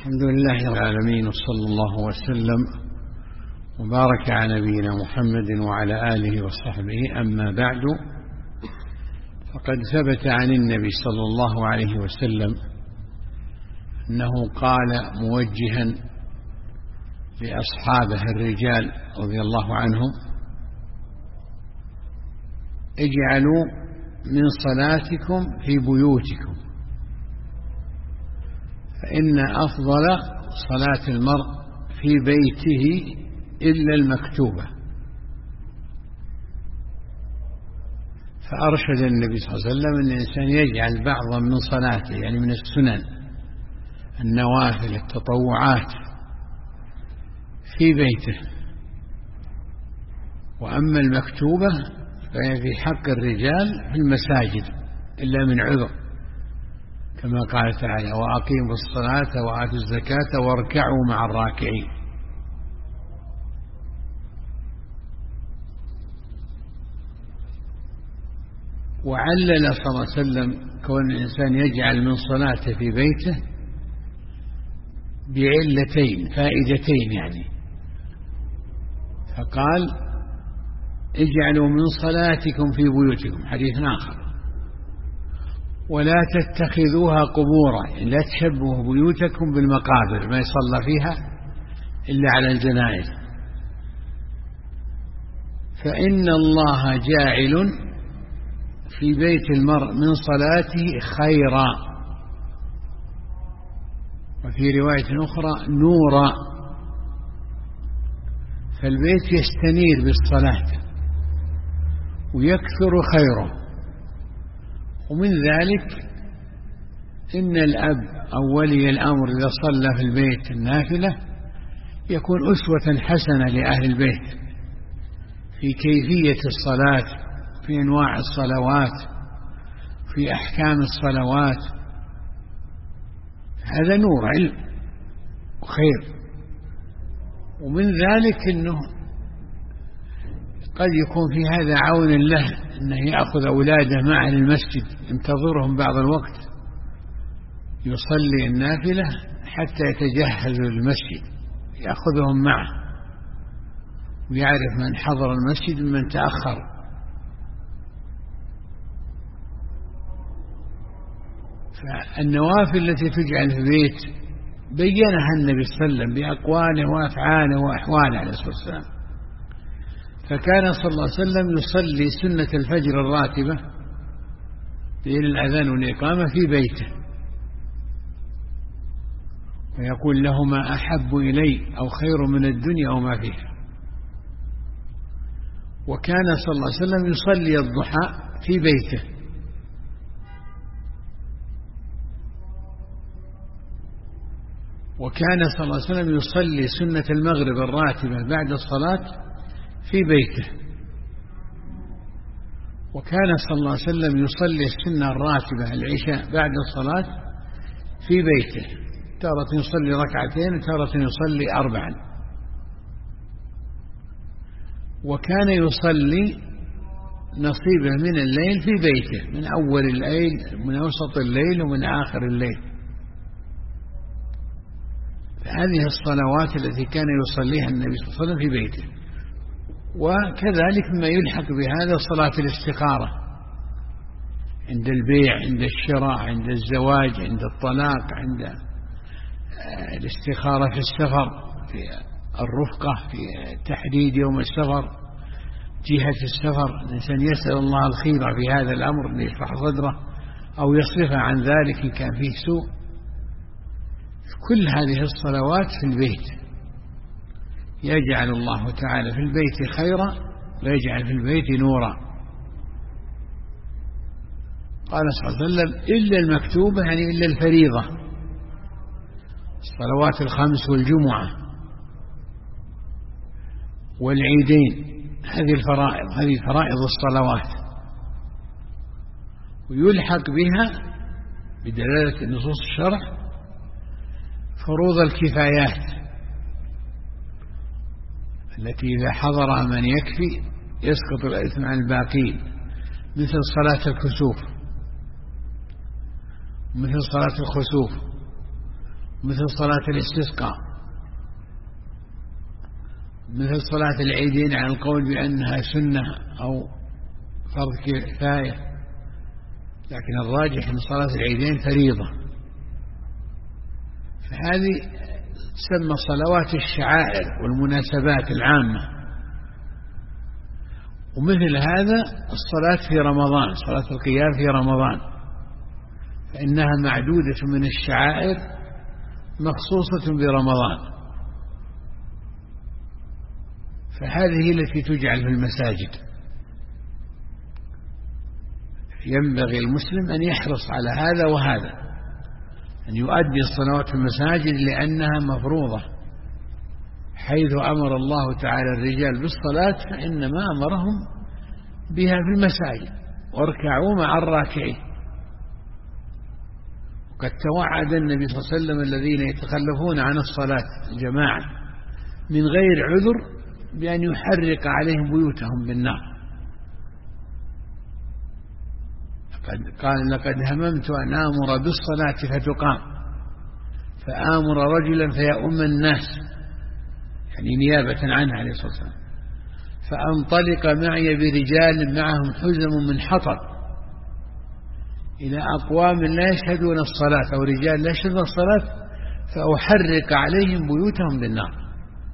الحمد لله رب العالمين، وصلى الله وسلم وبارك على نبينا محمد وعلى آله وصحبه. أما بعد، فقد ثبت عن النبي صلى الله عليه وسلم أنه قال موجها لأصحابه الرجال رضي الله عنهم: اجعلوا من صلاتكم في بيوتكم، فإن أفضل صلاة المرء في بيته إلا المكتوبة. فأرشد النبي صلى الله عليه وسلم أن الإنسان يجعل بعضا من صلاته، يعني من السنن النوافل التطوعات، في بيته، وأما المكتوبة فهي في حق الرجال في المساجد إلا من عذر، كما قال تعالى: وأقيموا الصلاة وآتوا الزكاة واركعوا مع الراكعين. وعلل صلى الله عليه وسلم كون الإنسان يجعل من صلاته في بيته بعلتين فائدتين، يعني فقال: اجعلوا من صلاتكم في بيوتكم، حديث آخر: ولا تتخذوها قبورا، يعني لا تشبهوا بيوتكم بالمقابر ما يصلى فيها إلا على الجنائز، فإن الله جاعل في بيت المرء من صلاته خيرا، وفي رواية أخرى نورا. فالبيت يستنير بالصلاة ويكثر خيره. ومن ذلك إن الأب أو ولي الأمر إذا صلى في البيت النافلة يكون أسوة حسنة لأهل البيت في كيفية الصلاة، في أنواع الصلوات، في أحكام الصلوات. هذا نور علم وخير. ومن ذلك أنه قد يكون في هذا عون له، أنه يأخذ أولاده معه للمسجد، ينتظرهم بعض الوقت يصلي النافلة حتى يتجهزوا للمسجد، يأخذهم معه ويعرف من حضر المسجد ومن تأخر. فالنوافل التي تجعل في البيت بيّنها النبي صلى الله عليه وسلم بأقواله وأفعاله وأحواله عليه الصلاة والسلام. فكان صلى الله عليه وسلم يصلي سنة الفجر الراتبة بين الأذان والإقامة في بيته، ويقول: لهما أحب إلي أو خير من الدنيا وما فيها. وكان صلى الله عليه وسلم يصلي الضحى في بيته، وكان صلى الله عليه وسلم يصلي سنة المغرب الراتبة بعد الصلاة في بيته، وكان صلى الله عليه وسلم يصلي السنة الراتبة العشاء بعد الصلاة في بيته، تارة يصلي ركعتين وتارة يصلي 4. وكان يصلي نصيبه من الليل في بيته، من أول الليل، من أوسط الليل، ومن آخر الليل. هذه الصلوات التي كان يصليها النبي صلى الله عليه وسلم في بيته. وكذلك ما يلحق بهذا صلاة الاستخارة عند البيع، عند الشراء، عند الزواج، عند الطلاق، عند الاستخارة في السفر، في الرفقة، في تحديد يوم السفر، جهة السفر. الإنسان يسأل الله الخير في هذا الأمر ليشرح صدره أو يصرفه عن ذلك إن كان فيه سوء. كل هذه الصلوات في البيت يجعل الله تعالى في البيت خيرا ويجعل في البيت نورا. قال صلى الله عليه وسلم: إلا المكتوبة، يعني إلا الفريضة، الصلوات الخمس والجمعة والعيدين، هذه الفرائض، هذه فرائض الصلوات. ويلحق بها بدلالة نصوص الشرع فروض الكفايات التي إذا حضر من يكفي يسقط الإثم عن الباقين، مثل صلاة الكسوف، مثل صلاة الخسوف، مثل صلاة الاستسقاء، مثل صلاة العيدين على القول بأنها سنة أو فرض كفاية، لكن الراجح أن صلاة العيدين فريضة. فهذه تسمى صلوات الشعائر والمناسبات العامة. ومثل هذا الصلاة في رمضان، صلاة القيام في رمضان، فإنها معدودة من الشعائر مخصوصة برمضان، فهذه هي التي تجعل في المساجد. ينبغي المسلم أن يحرص على هذا وهذا، أن يؤدي الصلوات في المساجد لأنها مفروضة، حيث أمر الله تعالى الرجال بالصلاة فإنما أمرهم بها في المساجد، واركعوا مع الراكعين. وقد توعد النبي صلى الله عليه وسلم الذين يتخلفون عن الصلاة الجماعة من غير عذر بأن يحرق عليهم بيوتهم بالنار. قال لقد هممت أن آمر بالصلاة فتقام، فآمر رجلا فيؤم الناس، يعني نيابة عنه عليه الصلاة والسلام، فأنطلق معي برجال معهم حزم من حطب إلى أقوام لا يشهدون الصلاة، أو رجال لا يشهدون الصلاة، فأحرق عليهم بيوتهم بالنار.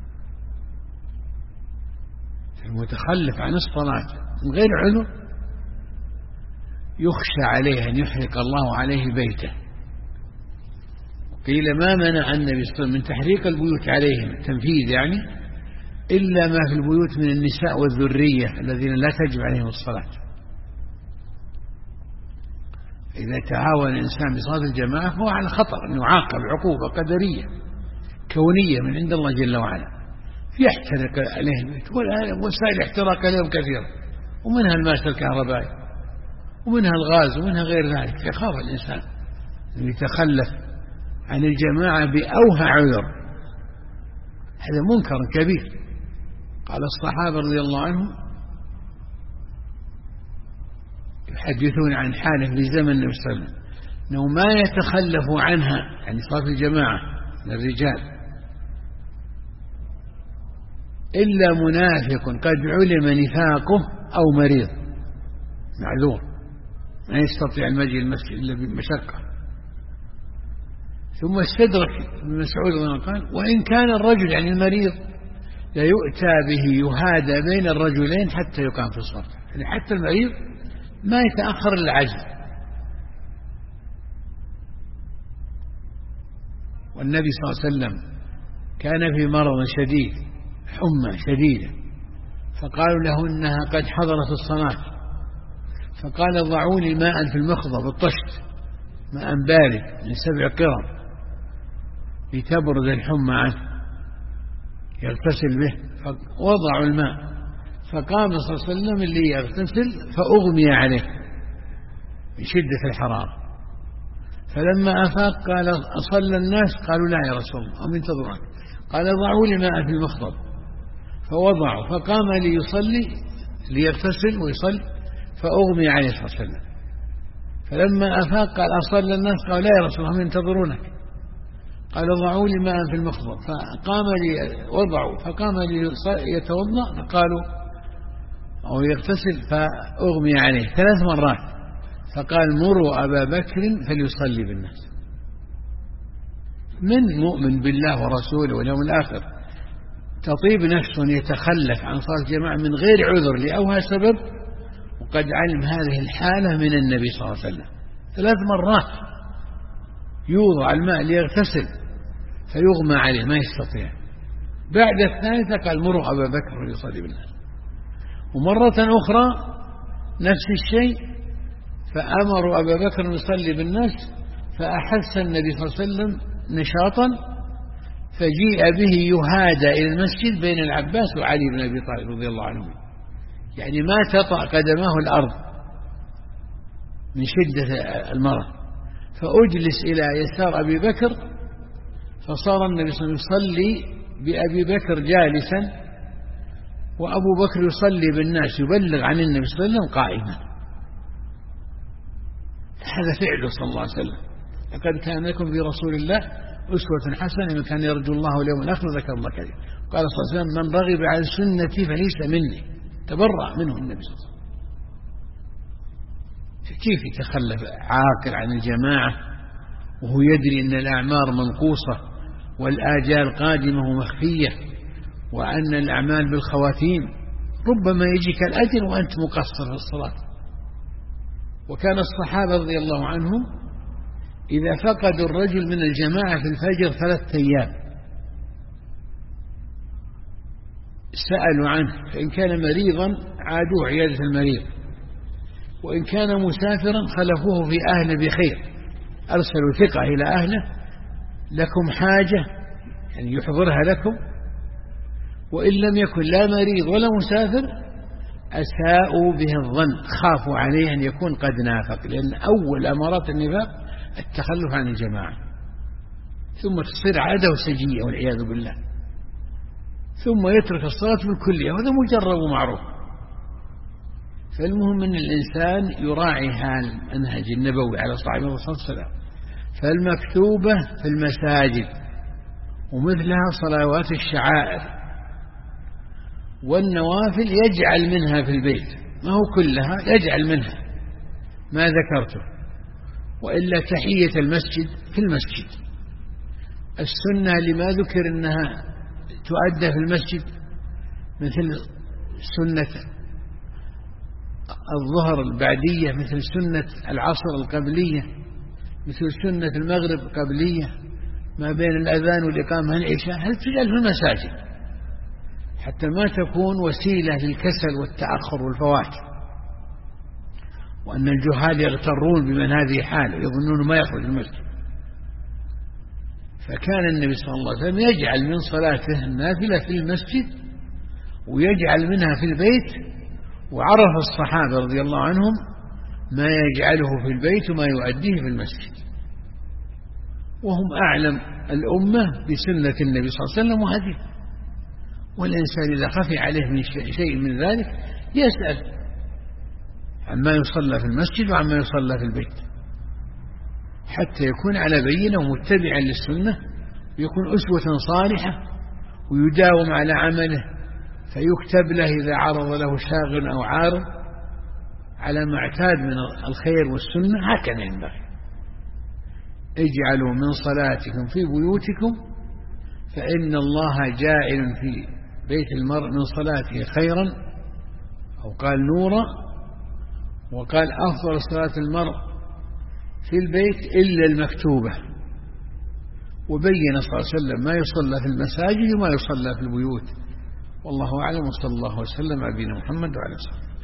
المتخلف عن الصلاة من غير عذر يخشى عليه أن يحرق الله عليه بيته. قيل ما منع النبي صلى الله عليه وسلم من تحريق البيوت عليهم التنفيذ يعني إلا ما في البيوت من النساء والذرية الذين لا تجب عليهم الصلاة. إذا تهاون الإنسان بصلاة الجماعة فهو على خطر أن يعاقب عقوبة قدرية كونية من عند الله جل وعلا، يحترق عليه البيت. وسائل الاحتراق اليوم كثيرة، ومنها الماس الكهربائي، ومنها الغاز، ومنها غير ذلك. يخاف الإنسان أن يتخلف عن الجماعة بأوهى عذر، هذا منكر كبير. قال الصحابة رضي الله عنهم يحدثون عن حاله في زمن النبي صلى الله عليه وسلم أنه ما يتخلف عنها، يعني صلاة الجماعة للرجال، إلا منافق قد علم نفاقه أو مريض معذور ما يستطيع المجيء المسجد إلا بمشقة. ثم استدرك ابن مسعود رضي الله عنه قال وإن كان الرجل يعني المريض ليؤتى به يهادى بين الرجلين حتى يقام في الصف، يعني حتى المريض ما يتأخر العجز. والنبي صلى الله عليه وسلم كان في مرض شديد، حمى شديدة، فقالوا له إنها قد حضرت الصلاة، فقال ضعوا لي ماء في المخضب الطشت، ماء بارد من 7 قرب لتبرد الحمى عنه يغتسل به. فوضعوا الماء، فقام صلى الله عليه وسلم اللي يغتسل فأغمي عليه من شدة الحرارة. فلما أفاق قال أصلى الناس؟ قالوا لا يا رسول الله هم ينتظرون. قال ضعوا لي ماء في المخضب، فوضعوا، فقام ليصلي ليغتسل ويصلي فأغمي عليه صلى الله عليه وسلم. فلما أفاق قال أصلى الناس؟ قال لا يا رسول الله هم ينتظرونك. قال ضعوا لي ماء في المخضب، فقام وضعوا، فقام ليتوضأ، فقالوا أو يغتسل فأغمي عليه 3 مرات. فقال مروا أبا بكر فليصلي بالناس. من مؤمن بالله ورسوله واليوم الآخر تطيب نفس يتخلف عن صلاة الجماعة من غير عذر لأوهى سبب، وقد علم هذه الحالة من النبي صلى الله عليه وسلم 3 مرات يوضع الماء ليغتسل فيغمى عليه ما يستطيع. بعد الثالثة قال مروا أبا بكر فليصلي بالناس. ومرة أخرى نفس الشيء، فأمروا أبا بكر يصلي بالناس، فأحس النبي صلى الله عليه وسلم نشاطا فجيء به يهادى إلى المسجد بين العباس وعلي بن أبي طالب رضي الله عنهم، يعني ما تطأ قدماه الأرض من شدة المرض. فأجلس إلى يسار أبي بكر، فصار النبي صلى الله عليه وسلم يصلي بأبي بكر جالسا، وأبو بكر يصلي بالناس يبلغ عن النبي صلى الله عليه وسلم قائما. هذا فعله صلى الله عليه وسلم. لقد كان لكم في رسول الله أسوة حسنة من كان يرجو الله واليوم الآخر ذكر الله كثيرا. قال صلى الله عليه وسلم من رغب عن سنتي فليس مني، تبرأ منه النبي صلى الله عليه وسلم. كيف يتخلف عاقل عن الجماعة وهو يدري أن الأعمار منقوصة والآجال قادمة ومخفية وأن الأعمال بالخواتيم، ربما يجيك الأجر وأنت مقصر في الصلاة. وكان الصحابة رضي الله عنهم إذا فقدوا الرجل من الجماعة في الفجر 3 أيام سألوا عنه، فإن كان مريضا عادوه عيادة المريض، وإن كان مسافرا خلفوه في أهله بخير، أرسلوا ثقة إلى أهله لكم حاجة يعني يحضرها لكم، وإن لم يكن لا مريض ولا مسافر أساءوا به الظن، خافوا عليه أن يكون قد نافق، لأن أول أمارات النفاق التخلف عن الجماعة، ثم تصير عادة وسجية والعياذ بالله، ثم يترك الصلاة بالكلية، وهذا مجرب ومعروف. فالمهم أن الإنسان يراعي المنهج النبوي على صاحبه الصلاة والسلام، فالمكتوبة في المساجد ومثلها صلوات الشعائر، والنوافل يجعل منها في البيت، ما هو كلها، يجعل منها ما ذكرته، وإلا تحية المسجد في المسجد. السنة لما ذكر أنها تؤدى في المسجد مثل سنة الظهر البعدية، مثل سنة العصر القبلية، مثل سنة المغرب القبلية، ما بين الأذان والإقامة العشاء، هل تجعل في المساجد حتى ما تكون وسيلة للكسل والتأخر والفوات، وأن الجهال يغترون بمن هذه حاله يظنون ما يخرج المسجد. فكان النبي صلى الله عليه وسلم يجعل من صلاته النافلة في المسجد ويجعل منها في البيت، وعرف الصحابة رضي الله عنهم ما يجعله في البيت وما يؤديه في المسجد، وهم أعلم الأمة بسنة النبي صلى الله عليه وسلم وهديه. والإنسان إذا خفي عليه من شيء من ذلك يسأل عما يصلى في المسجد وعما يصلى في البيت، حتى يكون على بينة ومتبعا للسنة، ويكون أسوة صالحة ويداوم على عمله، فيكتب له إذا عرض له شاغل أو عارض على ما اعتاد من الخير والسنة. هكذا ينبغي. اجعلوا من صلاتكم في بيوتكم فإن الله جاعل في بيت المرء من صلاته خيرا، أو قال نورا، وقال أفضل صلاة المرء في البيت إلا المكتوبة، وبين صلى الله عليه وسلم ما يصلى في المساجد وما يصلى في البيوت. والله أعلم، وصلى الله وسلم على نبينا محمد وعلى آله وصحبه.